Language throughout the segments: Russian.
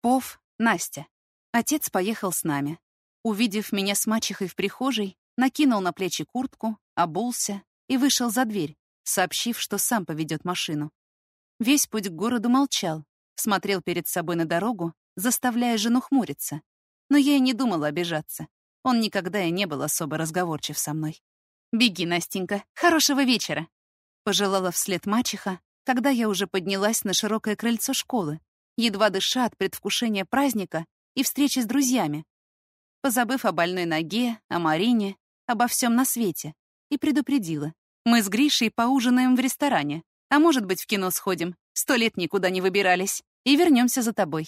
Пов, Настя. Отец поехал с нами. Увидев меня с мачехой в прихожей, накинул на плечи куртку, обулся и вышел за дверь, сообщив, что сам поведет машину. Весь путь к городу молчал, смотрел перед собой на дорогу, заставляя жену хмуриться. Но я и не думала обижаться. Он никогда и не был особо разговорчив со мной. «Беги, Настенька, хорошего вечера!» Пожелала вслед мачеха, когда я уже поднялась на широкое крыльцо школы, едва дыша от предвкушения праздника и встречи с друзьями, позабыв о больной ноге, о Марине, обо всем на свете, и предупредила. «Мы с Гришей поужинаем в ресторане, а может быть, в кино сходим, 100 лет никуда не выбирались, и вернемся за тобой».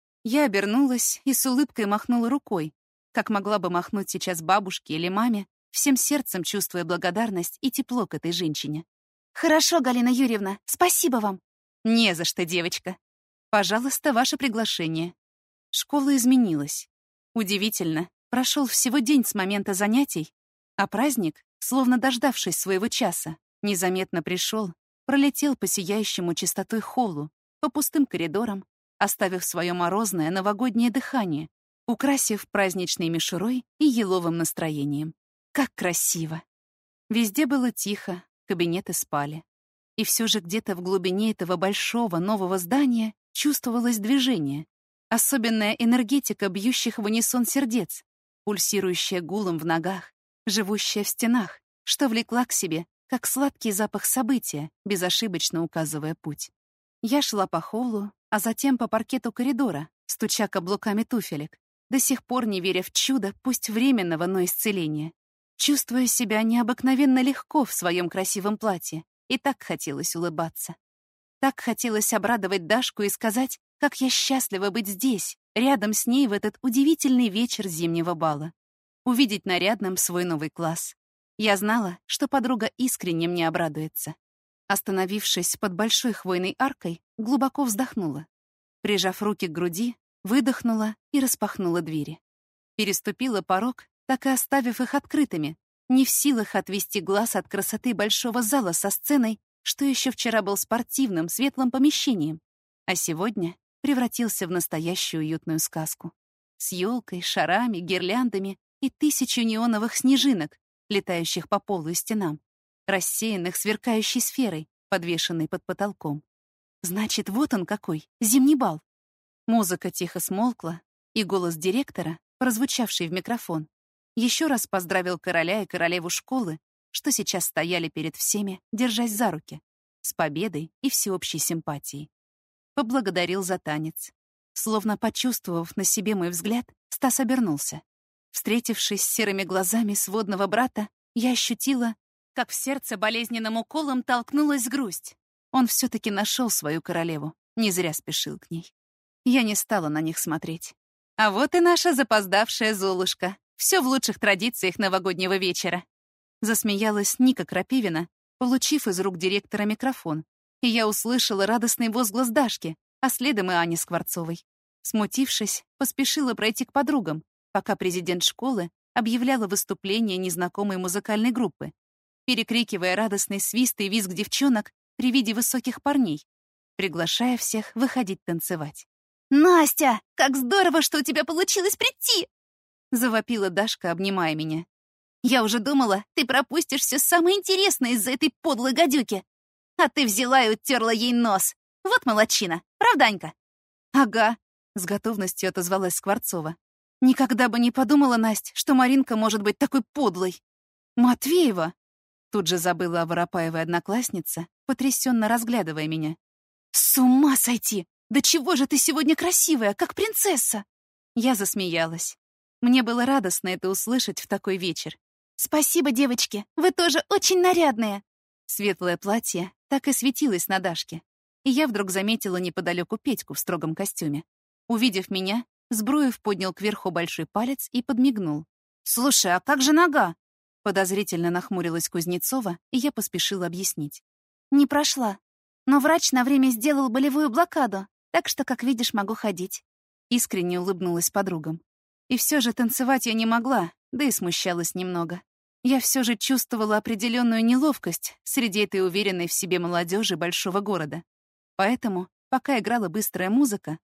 Я обернулась и с улыбкой махнула рукой, как могла бы махнуть сейчас бабушке или маме, всем сердцем чувствуя благодарность и тепло к этой женщине. «Хорошо, Галина Юрьевна, спасибо вам». «Не за что, девочка. Пожалуйста, ваше приглашение». Школа изменилась. Удивительно, прошел всего день с момента занятий, а праздник, словно дождавшись своего часа, незаметно пришел, пролетел по сияющему чистотой холлу, по пустым коридорам, оставив свое морозное новогоднее дыхание, украсив праздничной мишурой и еловым настроением. Как красиво! Везде было тихо, кабинеты спали. И все же где-то в глубине этого большого нового здания чувствовалось движение, особенная энергетика бьющих в унисон сердец, пульсирующая гулом в ногах, живущая в стенах, что влекла к себе, как сладкий запах события, безошибочно указывая путь. Я шла по холлу, а затем по паркету коридора, стуча каблуками туфелек, до сих пор не веря в чудо, пусть временного, но исцеления. Чувствуя себя необыкновенно легко в своем красивом платье, и так хотелось улыбаться. Так хотелось обрадовать Дашку и сказать, как я счастлива быть здесь, рядом с ней в этот удивительный вечер зимнего бала. Увидеть нарядным свой новый класс. Я знала, что подруга искренне мне обрадуется. Остановившись под большой хвойной аркой, глубоко вздохнула. Прижав руки к груди, выдохнула и распахнула двери. Переступила порог, так и оставив их открытыми, не в силах отвести глаз от красоты большого зала со сценой, что еще вчера был спортивным, светлым помещением, а сегодня превратился в настоящую уютную сказку. С елкой, шарами, гирляндами и 1000 неоновых снежинок, летающих по полу и стенам, рассеянных сверкающей сферой, подвешенной под потолком. Значит, вот он какой, зимний бал. Музыка тихо смолкла, и голос директора, прозвучавший в микрофон, еще раз поздравил короля и королеву школы, что сейчас стояли перед всеми, держась за руки, с победой и всеобщей симпатией. Поблагодарил за танец. Словно почувствовав на себе мой взгляд, Стас обернулся. Встретившись с серыми глазами сводного брата, я ощутила, как в сердце болезненным уколом толкнулась грусть. Он все-таки нашел свою королеву, не зря спешил к ней. Я не стала на них смотреть. А вот и наша запоздавшая Золушка. Все в лучших традициях новогоднего вечера. Засмеялась Ника Крапивина, получив из рук директора микрофон, и я услышала радостный возглас Дашки, а следом и Ани Скворцовой. Смутившись, поспешила пройти к подругам, пока президент школы объявляла выступление незнакомой музыкальной группы, перекрикивая радостный свист и визг девчонок при виде высоких парней, приглашая всех выходить танцевать. «Настя, как здорово, что у тебя получилось прийти!» — завопила Дашка, обнимая меня. «Я уже думала, ты пропустишь все самое интересное из-за этой подлой гадюки. А ты взяла и утерла ей нос. Вот молодчина, правданька?» «Ага», — с готовностью отозвалась Скворцова. «Никогда бы не подумала, Насть, что Маринка может быть такой подлой». «Матвеева!» — тут же забыла о Воропаевой однокласснице, потрясенно разглядывая меня. «С ума сойти! Да чего же ты сегодня красивая, как принцесса!» Я засмеялась. Мне было радостно это услышать в такой вечер. «Спасибо, девочки, вы тоже очень нарядные!» Светлое платье так и светилось на Дашке. И я вдруг заметила неподалеку Петьку в строгом костюме. Увидев меня, Збруев поднял кверху большой палец и подмигнул. «Слушай, а как же нога?» Подозрительно нахмурилась Кузнецова, и я поспешила объяснить. «Не прошла. Но врач на время сделал болевую блокаду, так что, как видишь, могу ходить». Искренне улыбнулась подругам. И все же танцевать я не могла, да и смущалась немного. Я все же чувствовала определенную неловкость среди этой уверенной в себе молодежи большого города. Поэтому, пока играла быстрая музыка,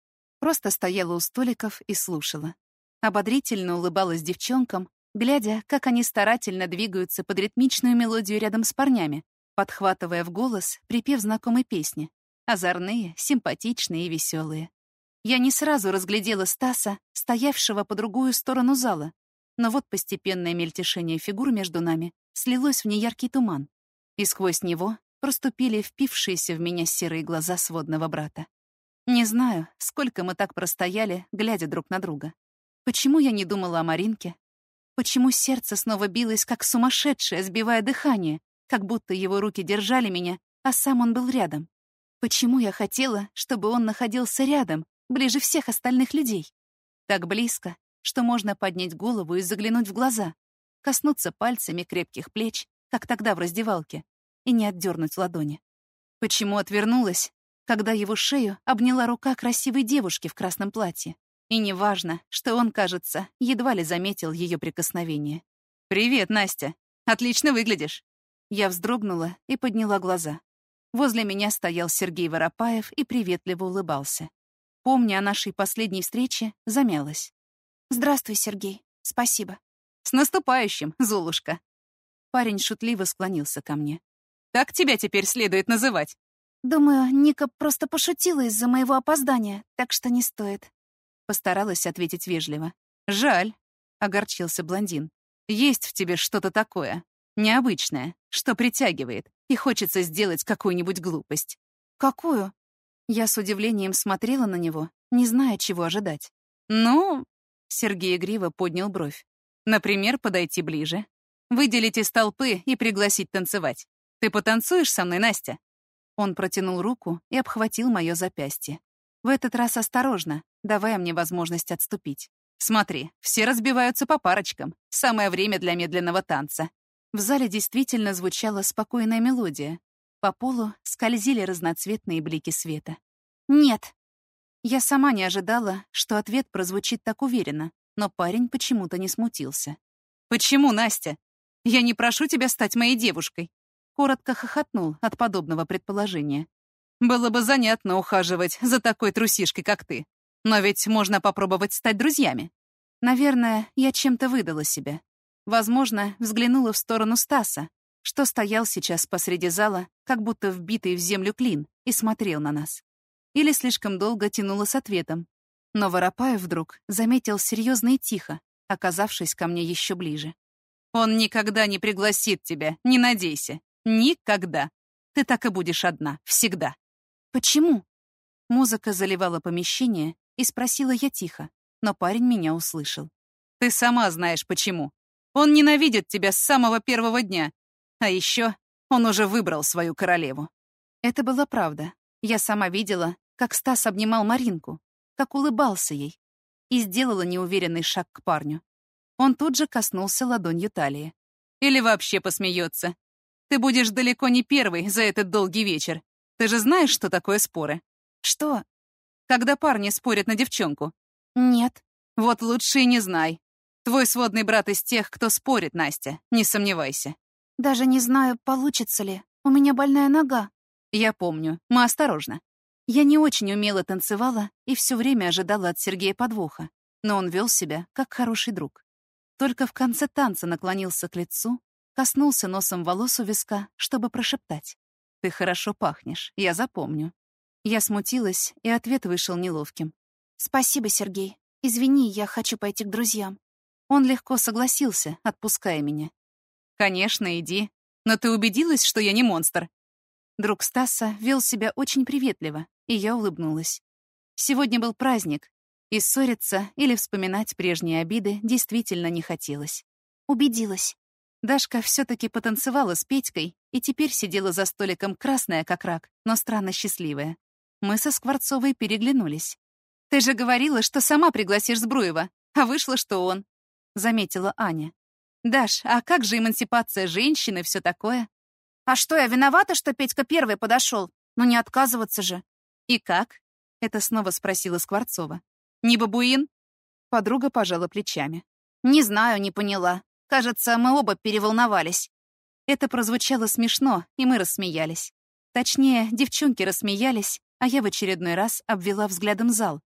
Просто стояла у столиков и слушала. Ободрительно улыбалась девчонкам, глядя, как они старательно двигаются под ритмичную мелодию рядом с парнями, подхватывая в голос припев знакомой песни. Озорные, симпатичные и веселые. Я не сразу разглядела Стаса, стоявшего по другую сторону зала, но вот постепенное мельтешение фигур между нами слилось в неяркий туман, и сквозь него проступили впившиеся в меня серые глаза сводного брата. Не знаю, сколько мы так простояли, глядя друг на друга. Почему я не думала о Маринке? Почему сердце снова билось, как сумасшедшее, сбивая дыхание, как будто его руки держали меня, а сам он был рядом? Почему я хотела, чтобы он находился рядом, ближе всех остальных людей? Так близко, что можно поднять голову и заглянуть в глаза, коснуться пальцами крепких плеч, как тогда в раздевалке, и не отдернуть ладони. Почему отвернулась, когда его шею обняла рука красивой девушки в красном платье? И неважно, что он, кажется, едва ли заметил ее прикосновение. «Привет, Настя! Отлично выглядишь!» Я вздрогнула и подняла глаза. Возле меня стоял Сергей Воропаев и приветливо улыбался. Помня о нашей последней встрече, замялась. «Здравствуй, Сергей. Спасибо». «С наступающим, Золушка!» Парень шутливо склонился ко мне. «Как тебя теперь следует называть?» «Думаю, Ника просто пошутила из-за моего опоздания, так что не стоит». Постаралась ответить вежливо. «Жаль», — огорчился блондин. «Есть в тебе что-то такое, необычное, что притягивает, и хочется сделать какую-нибудь глупость». «Какую?» Я с удивлением смотрела на него, не зная, чего ожидать. «Ну...» — Сергей игриво поднял бровь. «Например, подойти ближе, выделить из толпы и пригласить танцевать. Ты потанцуешь со мной, Настя?» Он протянул руку и обхватил мое запястье. В этот раз осторожно, давая мне возможность отступить. «Смотри, все разбиваются по парочкам. Самое время для медленного танца». В зале действительно звучала спокойная мелодия. По полу скользили разноцветные блики света. «Нет». Я сама не ожидала, что ответ прозвучит так уверенно, но парень почему-то не смутился. «Почему, Настя? Я не прошу тебя стать моей девушкой». Коротко хохотнул от подобного предположения. «Было бы занятно ухаживать за такой трусишкой, как ты. Но ведь можно попробовать стать друзьями». Наверное, я чем-то выдала себя. Возможно, взглянула в сторону Стаса, что стоял сейчас посреди зала, как будто вбитый в землю клин, и смотрел на нас. Или слишком долго тянула с ответом. Но Воропаев вдруг заметил серьезно и тихо, оказавшись ко мне еще ближе. «Он никогда не пригласит тебя, не надейся. Никогда. Ты так и будешь одна, всегда». «Почему?» Музыка заливала помещение, и спросила я тихо, но парень меня услышал. «Ты сама знаешь, почему. Он ненавидит тебя с самого первого дня. А еще он уже выбрал свою королеву». Это была правда. Я сама видела, как Стас обнимал Маринку, как улыбался ей, и сделала неуверенный шаг к парню. Он тут же коснулся ладонью талии. «Или вообще посмеется. Ты будешь далеко не первый за этот долгий вечер. Ты же знаешь, что такое споры?» «Что?» «Когда парни спорят на девчонку». «Нет». «Вот лучше и не знай. Твой сводный брат из тех, кто спорит, Настя, не сомневайся». «Даже не знаю, получится ли. У меня больная нога». «Я помню. Мы осторожно». Я не очень умело танцевала и все время ожидала от Сергея подвоха, но он вел себя как хороший друг. Только в конце танца наклонился к лицу, коснулся носом волос у виска, чтобы прошептать. «Ты хорошо пахнешь, я запомню». Я смутилась, и ответ вышел неловким. «Спасибо, Сергей. Извини, я хочу пойти к друзьям». Он легко согласился, отпуская меня. «Конечно, иди. Но ты убедилась, что я не монстр?» Друг Стаса вел себя очень приветливо, и я улыбнулась. Сегодня был праздник, и ссориться или вспоминать прежние обиды действительно не хотелось. Убедилась. Дашка все-таки потанцевала с Петькой и теперь сидела за столиком красная, как рак, но странно счастливая. Мы со Скворцовой переглянулись. «Ты же говорила, что сама пригласишь Збруева, а вышло, что он», — заметила Аня. «Даш, а как же эмансипация женщины и все такое?» «А что, я виновата, что Петька первый подошел? Ну не отказываться же». «И как?» — это снова спросила Скворцова. «Не бабуин?» Подруга пожала плечами. «Не знаю, не поняла. Кажется, мы оба переволновались». Это прозвучало смешно, и мы рассмеялись. Точнее, девчонки рассмеялись, а я в очередной раз обвела взглядом зал.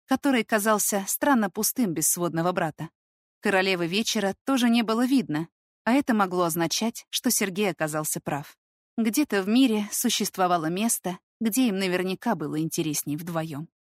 который казался странно пустым без сводного брата. Королевы вечера тоже не было видно, а это могло означать, что Сергей оказался прав. Где-то в мире существовало место, где им наверняка было интересней вдвоем.